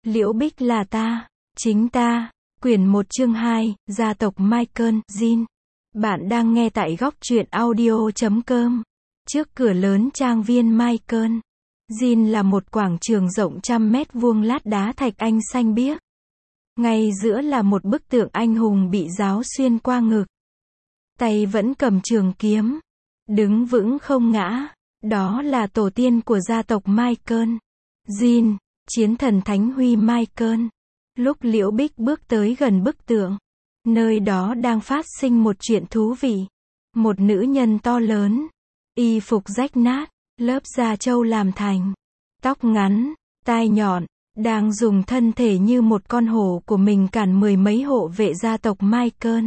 Liễu Bích là ta, chính ta. Quyển 1 chương 2, gia tộc Michael, Jin. Bạn đang nghe tại góc truyện audio.com. Trước cửa lớn trang viên Michael, Jin là một quảng trường rộng trăm mét vuông lát đá thạch anh xanh biếc. Ngay giữa là một bức tượng anh hùng bị giáo xuyên qua ngực. Tay vẫn cầm trường kiếm, đứng vững không ngã. Đó là tổ tiên của gia tộc Michael. Jin, chiến thần Thánh Huy Michael. Lúc Liễu Bích bước tới gần bức tượng, nơi đó đang phát sinh một chuyện thú vị. Một nữ nhân to lớn, y phục rách nát, lớp da trâu làm thành, tóc ngắn, tai nhọn, đang dùng thân thể như một con hổ của mình cản mười mấy hộ vệ gia tộc Michael.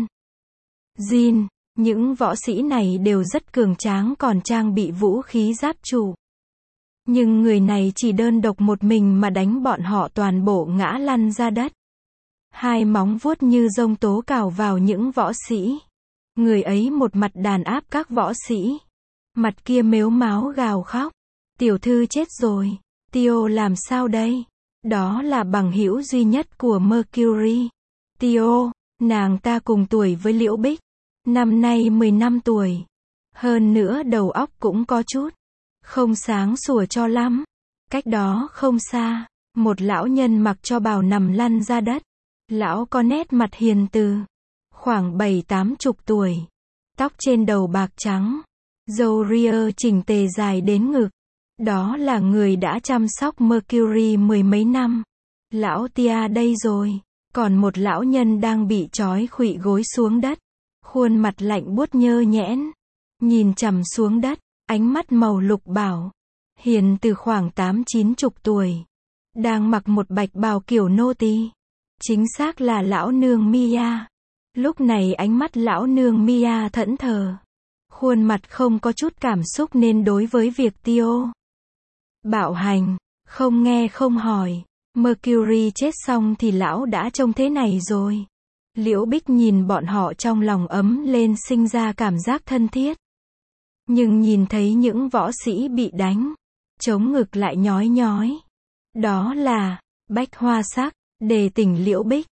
Jin, những võ sĩ này đều rất cường tráng còn trang bị vũ khí giáp trụ. Nhưng người này chỉ đơn độc một mình mà đánh bọn họ toàn bộ ngã lăn ra đất. Hai móng vuốt như giông tố cào vào những võ sĩ. Người ấy một mặt đàn áp các võ sĩ, mặt kia mếu máo gào khóc. Tiểu thư chết rồi, Tio làm sao đây? Đó là bằng hữu duy nhất của Mercury. Tio, nàng ta cùng tuổi với Liễu Bích, năm nay 15 tuổi. Hơn nữa đầu óc cũng có chút không sáng sủa cho lắm. Cách đó không xa, một lão nhân mặc cho bào nằm lăn ra đất. Lão có nét mặt hiền từ, khoảng 7-80 tuổi. Tóc trên đầu bạc trắng, râu ria chỉnh tề dài đến ngực. Đó là người đã chăm sóc Mercury mười mấy năm. Lão Tia đây rồi. Còn một lão nhân đang bị trói khuỵu gối xuống đất. Khuôn mặt lạnh buốt nhơ nhẽn, nhìn chằm xuống đất, ánh mắt màu lục bảo. Hiền từ khoảng 8-90 tuổi. Đang mặc một bạch bào kiểu nô tỳ. Chính xác là lão nương Mia. Lúc này ánh mắt lão nương Mia thẫn thờ. Khuôn mặt không có chút cảm xúc nên đối với việc Tio bạo hành, không nghe không hỏi. Mercury chết xong thì lão đã trông thế này rồi. Liễu Bích nhìn bọn họ trong lòng ấm lên sinh ra cảm giác thân thiết. Nhưng nhìn thấy những võ sĩ bị đánh, chống ngực lại nhói nhói. Đó là bách hoa sắc, đề tỉnh Liễu Bích.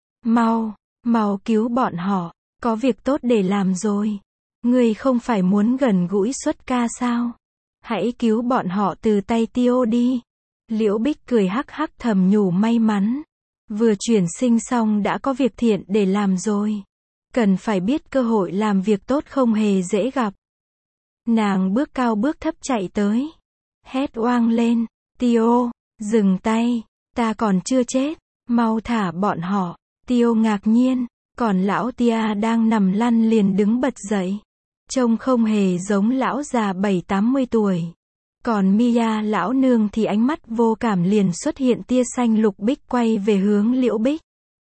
Mau cứu bọn họ, có việc tốt để làm rồi. Ngươi không phải muốn gần gũi xuất ca sao? Hãy cứu bọn họ từ tay Tio đi. Liễu Bích cười hắc hắc thầm nhủ may mắn. Vừa chuyển sinh xong đã có việc thiện để làm rồi. Cần phải biết cơ hội làm việc tốt không hề dễ gặp. Nàng bước cao bước thấp chạy tới. Hét oang lên. Tio, dừng tay. Ta còn chưa chết. Mau thả bọn họ. Tio ngạc nhiên. Còn lão Tia đang nằm lăn liền đứng bật dậy. Trông không hề giống lão già 7-80 tuổi. Còn Mia lão nương thì ánh mắt vô cảm liền xuất hiện tia xanh lục. Bích quay về hướng Liễu Bích.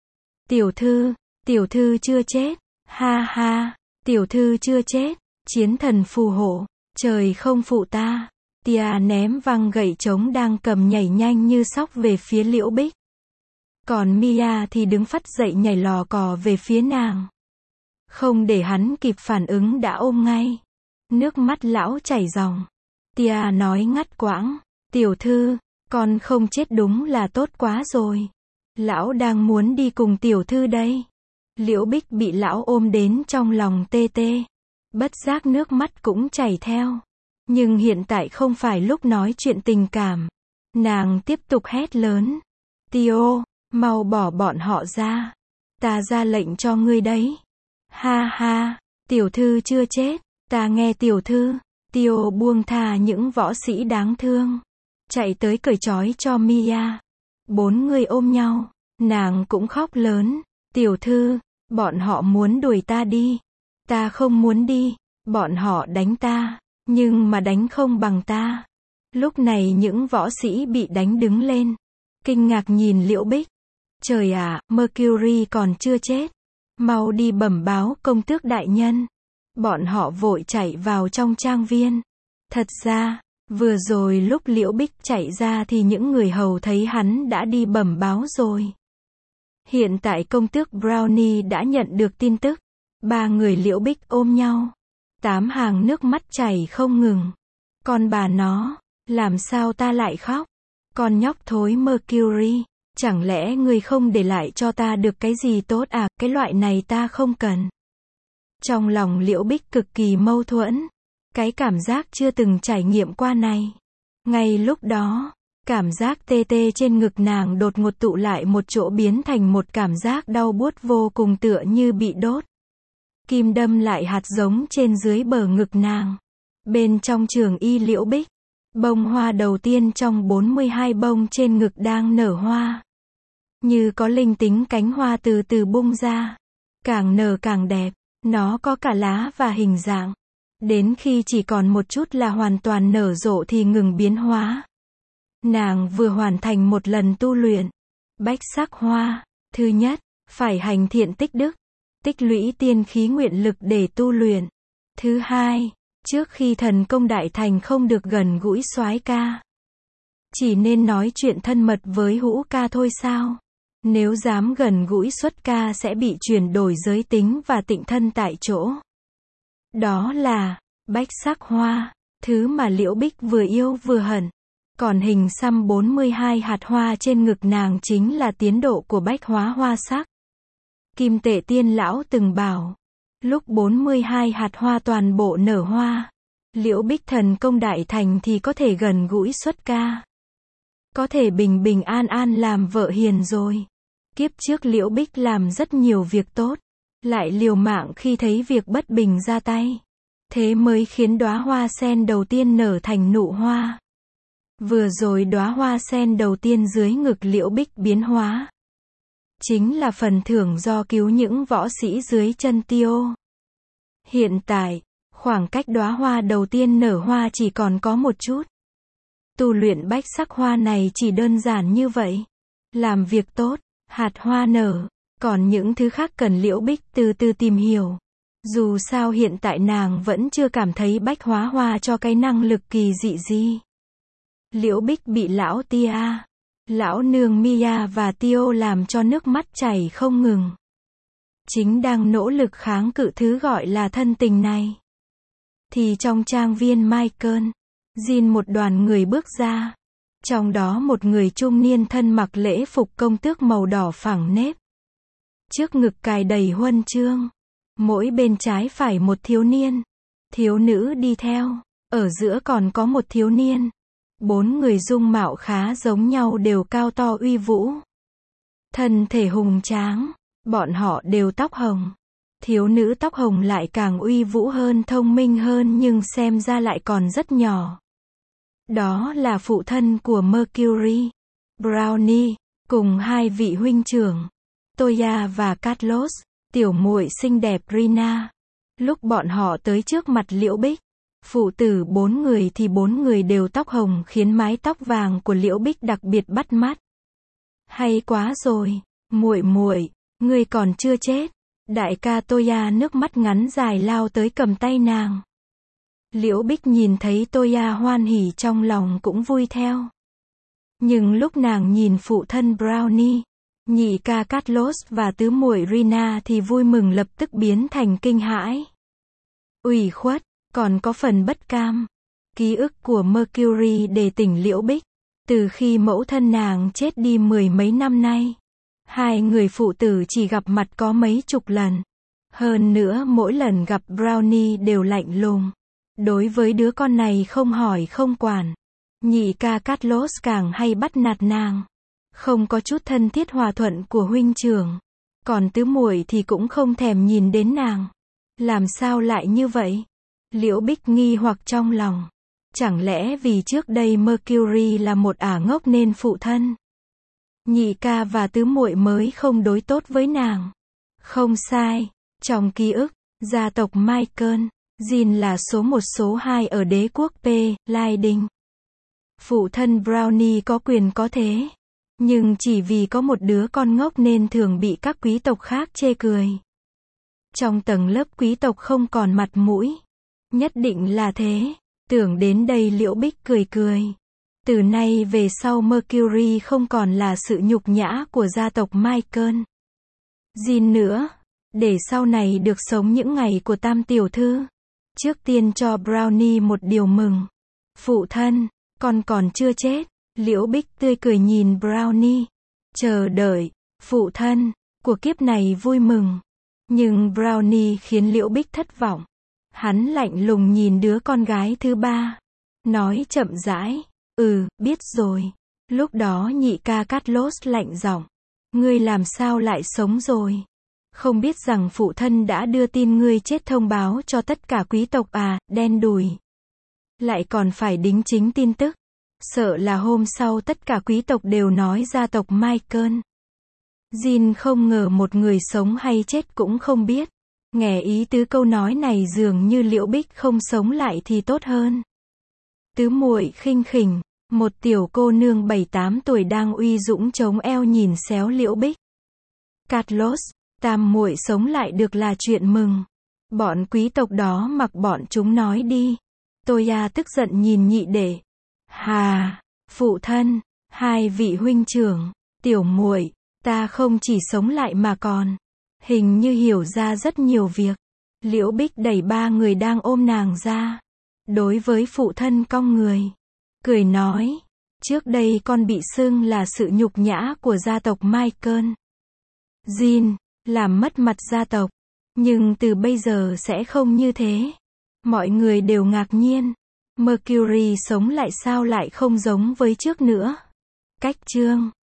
Tiểu thư chưa chết. Ha ha, tiểu thư chưa chết. Chiến thần phù hộ, trời không phụ ta. Tia ném văng gậy trống đang cầm nhảy nhanh như sóc về phía Liễu Bích. Còn Mia thì đứng phắt dậy nhảy lò cò về phía nàng. Không để hắn kịp phản ứng đã ôm ngay. Nước mắt lão chảy ròng. Tia nói ngắt quãng. Tiểu thư, con không chết đúng là tốt quá rồi. Lão đang muốn đi cùng tiểu thư đây. Liễu Bích bị lão ôm đến trong lòng tê tê. Bất giác nước mắt cũng chảy theo. Nhưng hiện tại không phải lúc nói chuyện tình cảm. Nàng tiếp tục hét lớn. Tio, mau bỏ bọn họ ra. Ta ra lệnh cho ngươi đấy. Ha ha, tiểu thư chưa chết. Ta nghe tiểu thư. Tio buông thà những võ sĩ đáng thương. Chạy tới cởi trói cho Mia. 4 người ôm nhau. Nàng cũng khóc lớn. Tiểu thư, bọn họ muốn đuổi ta đi. Ta không muốn đi. Bọn họ đánh ta. Nhưng mà đánh không bằng ta. Lúc này những võ sĩ bị đánh đứng lên. Kinh ngạc nhìn Liễu Bích. Trời ạ, Mercury còn chưa chết. Mau đi bẩm báo công tước đại nhân. Bọn họ vội chạy vào trong trang viên. Thật ra, vừa rồi lúc Liễu Bích chạy ra thì những người hầu thấy hắn đã đi bẩm báo rồi. Hiện tại công tước Brownie đã nhận được tin tức. 3 người Liễu Bích ôm nhau. 8 hàng nước mắt chảy không ngừng. Con bà nó, làm sao ta lại khóc? Con nhóc thối Mercury. Chẳng lẽ ngươi không để lại cho ta được cái gì tốt à, cái loại này ta không cần. Trong lòng Liễu Bích cực kỳ mâu thuẫn. Cái cảm giác chưa từng trải nghiệm qua này. Ngay lúc đó, cảm giác tê tê trên ngực nàng đột ngột tụ lại một chỗ biến thành một cảm giác đau buốt vô cùng tựa như bị đốt. Kim đâm lại hạt giống trên dưới bờ ngực nàng. Bên trong trường y Liễu Bích, bông hoa đầu tiên trong 42 bông trên ngực đang nở hoa. Như có linh tính cánh hoa từ từ bung ra. Càng nở càng đẹp, nó có cả lá và hình dạng. Đến khi chỉ còn một chút là hoàn toàn nở rộ thì ngừng biến hóa. Nàng vừa hoàn thành một lần tu luyện. Bách sắc hoa. Thứ nhất, phải hành thiện tích đức. Tích lũy tiên khí nguyện lực để tu luyện. Thứ hai, trước khi thần công đại thành không được gần gũi soái ca. Chỉ nên nói chuyện thân mật với hữu ca thôi sao? Nếu dám gần gũi xuất ca sẽ bị chuyển đổi giới tính và tịnh thân tại chỗ. Đó là bách sắc hoa, thứ mà Liễu Bích vừa yêu vừa hận. Còn hình xăm 42 hạt hoa trên ngực nàng chính là tiến độ của bách hóa hoa sắc. Kim Tệ Tiên lão từng bảo, lúc 42 hạt hoa toàn bộ nở hoa, Liễu Bích thần công đại thành thì có thể gần gũi xuất ca. Có thể bình bình an an làm vợ hiền rồi. Kiếp trước Liễu Bích làm rất nhiều việc tốt, lại liều mạng khi thấy việc bất bình ra tay. Thế mới khiến đóa hoa sen đầu tiên nở thành nụ hoa. Vừa rồi đóa hoa sen đầu tiên dưới ngực Liễu Bích biến hóa. Chính là phần thưởng do cứu những võ sĩ dưới chân Tiêu. Hiện tại, khoảng cách đóa hoa đầu tiên nở hoa chỉ còn có một chút. Tu luyện bách sắc hoa này chỉ đơn giản như vậy. Làm việc tốt, hạt hoa nở, còn những thứ khác cần Liễu Bích từ từ tìm hiểu. Dù sao hiện tại nàng vẫn chưa cảm thấy bách hóa hoa cho cái năng lực kỳ dị gì. Liễu Bích bị lão Tia, lão nương Mia và Tiêu làm cho nước mắt chảy không ngừng. Chính đang nỗ lực kháng cự thứ gọi là thân tình này. Thì trong trang viên Michael, Jin một đoàn người bước ra. Trong đó một người trung niên thân mặc lễ phục công tước màu đỏ phẳng nếp. Trước ngực cài đầy huân chương. Mỗi bên trái phải một thiếu niên. Thiếu nữ đi theo. Ở giữa còn có một thiếu niên. 4 người dung mạo khá giống nhau đều cao to uy vũ. Thân thể hùng tráng. Bọn họ đều tóc hồng. Thiếu nữ tóc hồng lại càng uy vũ hơn, thông minh hơn nhưng xem ra lại còn rất nhỏ. Đó là phụ thân của Mercury, Brownie, cùng hai vị huynh trưởng, Toya và Carlos, tiểu muội xinh đẹp Rina. Lúc bọn họ tới trước mặt Liễu Bích, phụ tử 4 người thì 4 người đều tóc hồng khiến mái tóc vàng của Liễu Bích đặc biệt bắt mắt. Hay quá rồi, muội muội, ngươi còn chưa chết. Đại ca Toya nước mắt ngắn dài lao tới cầm tay nàng. Liễu Bích nhìn thấy Toya hoan hỉ trong lòng cũng vui theo. Nhưng lúc nàng nhìn phụ thân Brownie, nhị ca Carlos và tứ muội Rina thì vui mừng lập tức biến thành kinh hãi. Ủy khuất, còn có phần bất cam. Ký ức của Mercury đề tỉnh Liễu Bích. Từ khi mẫu thân nàng chết đi 10 mấy năm nay, hai người phụ tử chỉ gặp mặt có mấy chục lần. Hơn nữa mỗi lần gặp Brownie đều lạnh lùng. Đối với đứa con này không hỏi không quản. Nhị ca Carlos càng hay bắt nạt nàng. Không có chút thân thiết hòa thuận của huynh trưởng. Còn tứ muội thì cũng không thèm nhìn đến nàng. Làm sao lại như vậy? Liễu Bích nghi hoặc trong lòng. Chẳng lẽ vì trước đây Mercury là một ả ngốc nên phụ thân, nhị ca và tứ muội mới không đối tốt với nàng? Không sai. Trong ký ức, gia tộc Michael, Jin là số 1 số 2 ở đế quốc P, Lai Đình. Phụ thân Brownie có quyền có thế. Nhưng chỉ vì có một đứa con ngốc nên thường bị các quý tộc khác chê cười. Trong tầng lớp quý tộc không còn mặt mũi. Nhất định là thế. Tưởng đến đây Liễu Bích cười cười. Từ nay về sau Mercury không còn là sự nhục nhã của gia tộc Michael, Jin nữa. Để sau này được sống những ngày của tam tiểu thư. Trước tiên cho Brownie một điều mừng. Phụ thân, con còn chưa chết. Liễu Bích tươi cười nhìn Brownie. chờ đợi, phụ thân, của kiếp này vui mừng. Nhưng Brownie khiến Liễu Bích thất vọng. Hắn lạnh lùng nhìn đứa con gái thứ ba. Nói chậm rãi, biết rồi. Lúc đó nhị ca Carlos lạnh giọng. Ngươi làm sao lại sống rồi? Không biết rằng phụ thân đã đưa tin ngươi chết thông báo cho tất cả quý tộc à, đen đủi. Lại còn phải đính chính tin tức. Sợ là hôm sau tất cả quý tộc đều nói gia tộc Michael. Jean không ngờ một người sống hay chết cũng không biết. Nghe ý tứ câu nói này dường như Liễu Bích không sống lại thì tốt hơn. Tứ muội khinh khỉnh, một tiểu cô nương 7-8 tuổi đang uy dũng chống eo nhìn xéo Liễu Bích. Carlos, tam muội sống lại được là chuyện mừng. Bọn quý tộc đó mặc bọn chúng nói đi. Toya tức giận nhìn nhị đệ. Hà, phụ thân, hai vị huynh trưởng, tiểu muội, ta không chỉ sống lại mà còn hình như hiểu ra rất nhiều việc. Liễu Bích đẩy ba người đang ôm nàng ra. Đối với phụ thân cong người, cười nói, trước đây con bị xưng là sự nhục nhã của gia tộc Michael. Jean, làm mất mặt gia tộc. Nhưng từ bây giờ sẽ không như thế. Mọi người đều ngạc nhiên. Mercury sống lại sao lại không giống với trước nữa. Cách chương